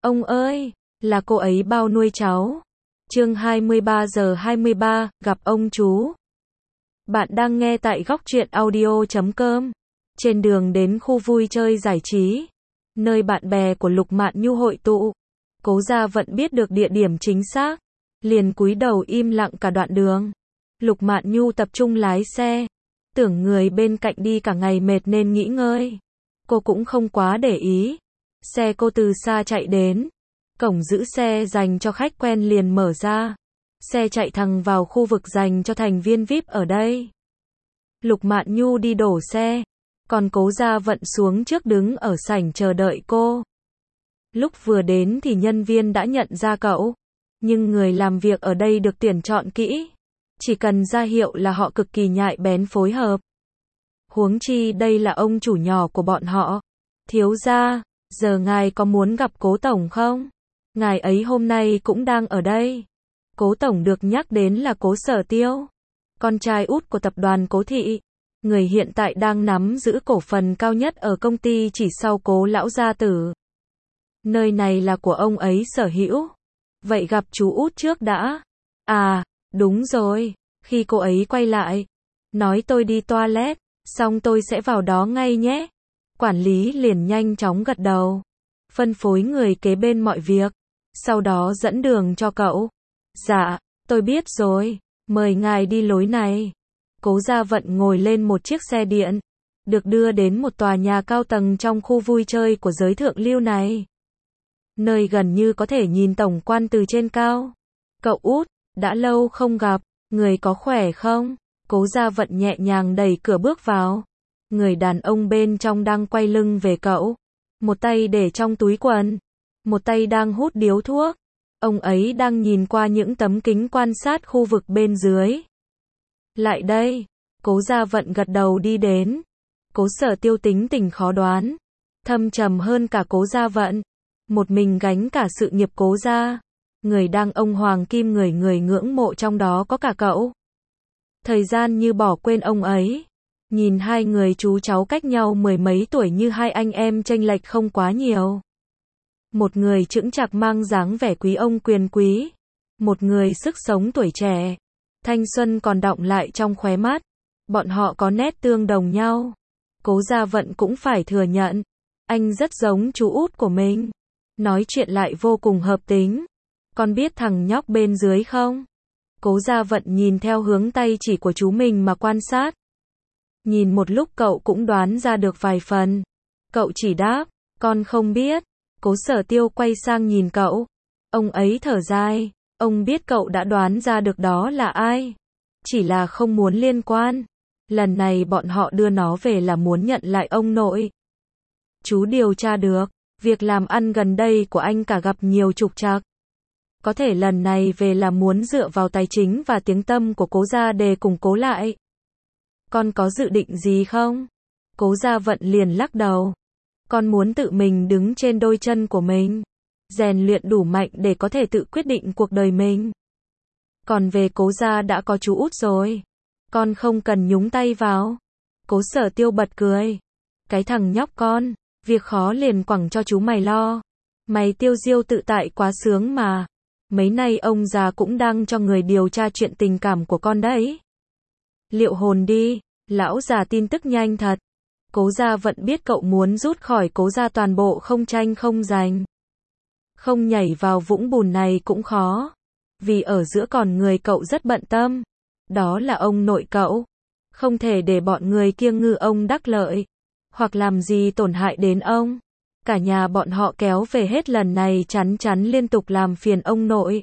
Ông ơi, là cô ấy bao nuôi cháu. Chương 23:23, gặp ông chú. Bạn đang nghe tại Góc Truyện Audio.com. Trên đường đến khu vui chơi giải trí, nơi bạn bè của Lục Mạn Nhu hội tụ, Cố Gia Vận biết được địa điểm chính xác, liền cúi đầu im lặng cả đoạn đường. Lục Mạn Nhu tập trung lái xe, tưởng người bên cạnh đi cả ngày mệt nên nghỉ ngơi. Cô cũng không quá để ý. Xe cô từ xa chạy đến. Cổng giữ xe dành cho khách quen liền mở ra. Xe chạy thẳng vào khu vực dành cho thành viên VIP ở đây. Lục Mạn Nhu đi đổ xe, còn Cố Gia Vận xuống trước đứng ở sảnh chờ đợi cô. Lúc vừa đến thì nhân viên đã nhận ra cậu, nhưng người làm việc ở đây được tuyển chọn kỹ. Chỉ cần ra hiệu là họ cực kỳ nhạy bén phối hợp. Huống chi đây là ông chủ nhỏ của bọn họ. Thiếu gia, giờ ngài có muốn gặp Cố Tổng không? Ngài ấy hôm nay cũng đang ở đây. Cố Tổng được nhắc đến là Cố Sở Tiêu, con trai út của tập đoàn Cố Thị, người hiện tại đang nắm giữ cổ phần cao nhất ở công ty chỉ sau Cố lão gia tử. Nơi này là của ông ấy sở hữu. Vậy gặp chú út trước đã. À, đúng rồi. Khi cô ấy quay lại, nói tôi đi toilet, xong tôi sẽ vào đó ngay nhé. Quản lý liền nhanh chóng gật đầu, phân phối người kế bên mọi việc, sau đó dẫn đường cho cậu. Dạ, tôi biết rồi, mời ngài đi lối này. Cố Gia Vận ngồi lên một chiếc xe điện, được đưa đến một tòa nhà cao tầng trong khu vui chơi của giới thượng lưu này. Nơi gần như có thể nhìn tổng quan từ trên cao. Cậu út, đã lâu không gặp, người có khỏe không? Cố Gia Vận nhẹ nhàng đẩy cửa bước vào. Người đàn ông bên trong đang quay lưng về cậu, một tay để trong túi quần, một tay đang hút điếu thuốc. Ông ấy đang nhìn qua những tấm kính quan sát khu vực bên dưới. Lại đây. Cố Gia Vận gật đầu đi đến. Cố Sở Tiêu tính tình khó đoán, thâm trầm hơn cả Cố Gia Vận, một mình gánh cả sự nghiệp Cố gia. Người đang ông hoàng kim người ngưỡng mộ trong đó có cả cậu. Thời gian như bỏ quên ông ấy. Nhìn hai người chú cháu cách nhau mười mấy tuổi như hai anh em chênh lệch không quá nhiều. Một người chững chạc mang dáng vẻ quý ông quyền quý, một người sức sống tuổi trẻ, thanh xuân còn đọng lại trong khóe mắt. Bọn họ có nét tương đồng nhau. Cố Gia Vận cũng phải thừa nhận, anh rất giống chú út của mình. Nói chuyện lại vô cùng hợp tính. Con biết thằng nhóc bên dưới không? Cố Gia Vận nhìn theo hướng tay chỉ của chú mình mà quan sát. Nhìn một lúc cậu cũng đoán ra được vài phần. Cậu chỉ đáp, con không biết. Cố Sở Tiêu quay sang nhìn cậu. Ông ấy thở dài, ông biết cậu đã đoán ra được đó là ai. Chỉ là không muốn liên quan. Lần này bọn họ đưa nó về là muốn nhận lại ông nội. Chú điều tra được, việc làm ăn gần đây của anh cả gặp nhiều trục trặc. Có thể lần này về là muốn dựa vào tài chính và tiếng tăm của Cố gia để củng cố lại. Con có dự định gì không? Cố Gia Vận liền lắc đầu. Con muốn tự mình đứng trên đôi chân của mình, rèn luyện đủ mạnh để có thể tự quyết định cuộc đời mình. Còn về Cố gia đã có chú út rồi, con không cần nhúng tay vào. Cố Sở Tiêu bật cười. Cái thằng nhóc con, việc khó liền quẳng cho chú mày lo. Mày tiêu diêu tự tại quá sướng mà. Mấy nay ông già cũng đang cho người điều tra chuyện tình cảm của con đấy. Liệu hồn đi, lão già tin tức nhanh thật. Cố Gia Vận biết cậu muốn rút khỏi Cố gia toàn bộ không tranh không giành. Không nhảy vào vũng bùn này cũng khó. Vì ở giữa còn người cậu rất bận tâm. Đó là ông nội cậu. Không thể để bọn người kia ngư ông đắc lợi, hoặc làm gì tổn hại đến ông. Cả nhà bọn họ kéo về hết lần này chắn chắn liên tục làm phiền ông nội.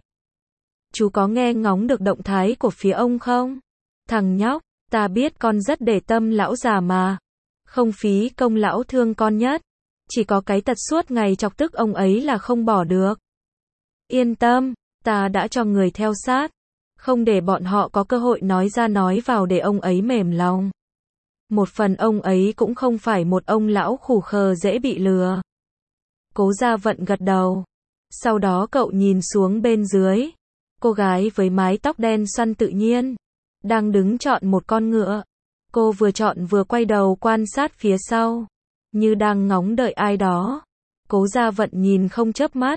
Chú có nghe ngóng được động thái của phía ông không? Thằng nhóc, ta biết con rất để tâm lão già mà. Không phí công lão thương con nhất. Chỉ có cái tật suốt ngày chọc tức ông ấy là không bỏ được. Yên tâm, ta đã cho người theo sát. Không để bọn họ có cơ hội nói ra nói vào để ông ấy mềm lòng. Một phần ông ấy cũng không phải một ông lão khù khờ dễ bị lừa. Cố Gia Vận gật đầu. Sau đó cậu nhìn xuống bên dưới. Cô gái với mái tóc đen xoăn tự nhiên đang đứng chọn một con ngựa. Cô vừa chọn vừa quay đầu quan sát phía sau, như đang ngóng đợi ai đó. Cố Gia Vận nhìn không chớp mắt,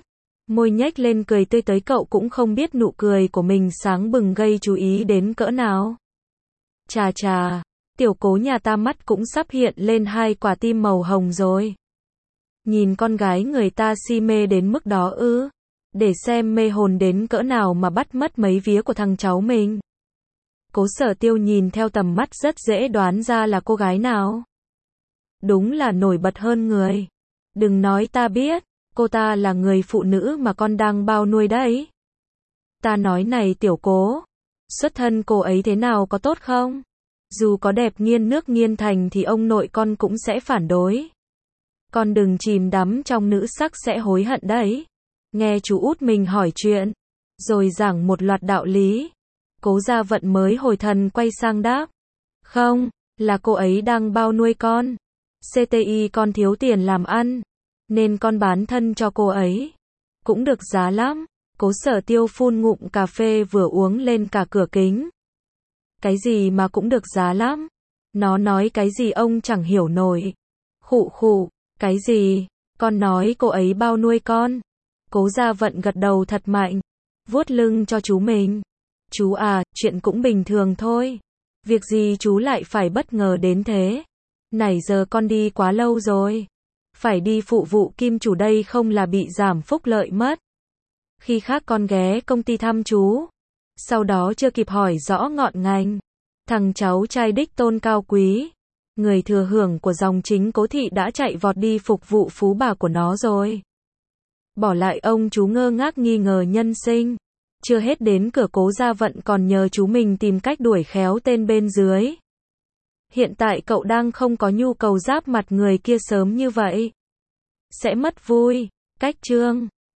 Môi nhếch lên cười tươi tới, cậu cũng không biết nụ cười của mình sáng bừng gây chú ý đến cỡ nào. Chà chà, tiểu Cố nhà ta mắt cũng sắp hiện lên hai quả tim màu hồng rồi. Nhìn con gái người ta si mê đến mức đó ư? Để xem mê hồn đến cỡ nào mà bắt mất mấy vía của thằng cháu mình. Cố Sở Tiêu nhìn theo tầm mắt rất dễ đoán ra là cô gái nào. Đúng là nổi bật hơn người. Đừng nói ta biết, cô ta là người phụ nữ mà con đang bao nuôi đấy. Ta nói này tiểu Cố, xuất thân cô ấy thế nào có tốt không? Dù có đẹp nghiêng nước nghiêng thành thì ông nội con cũng sẽ phản đối. Con đừng chìm đắm trong nữ sắc sẽ hối hận đấy. Nghe chú út mình hỏi chuyện, rồi giảng một loạt đạo lý. Cố Gia Vận mới hồi thần quay sang đáp. Không, là cô ấy đang bao nuôi con. CTI con thiếu tiền làm ăn, nên con bán thân cho cô ấy. Cũng được giá lắm. Cố Sở Tiêu phun ngụm cà phê vừa uống lên cả cửa kính. Cái gì mà cũng được giá lắm? Nó nói cái gì ông chẳng hiểu nổi. Khụ khụ, cái gì? Con nói cô ấy bao nuôi con. Cố Gia Vận gật đầu thật mạnh, vuốt lưng cho chú mình. Chú à, chuyện cũng bình thường thôi. Việc gì chú lại phải bất ngờ đến thế? Nãy giờ con đi quá lâu rồi. Phải đi phụ vụ kim chủ đây không là bị giảm phúc lợi mất. Khi khác con ghé công ty thăm chú. Sau đó chưa kịp hỏi rõ ngọn ngành. Thằng cháu trai đích tôn cao quý, người thừa hưởng của dòng chính Cố thị đã chạy vọt đi phục vụ phú bà của nó rồi. Bỏ lại ông chú ngơ ngác nghi ngờ nhân sinh. Chưa hết đến cửa Cố Gia Vận còn nhờ chú mình tìm cách đuổi khéo tên bên dưới. Hiện tại cậu đang không có nhu cầu giáp mặt người kia sớm như vậy. Sẽ mất vui. Cách chương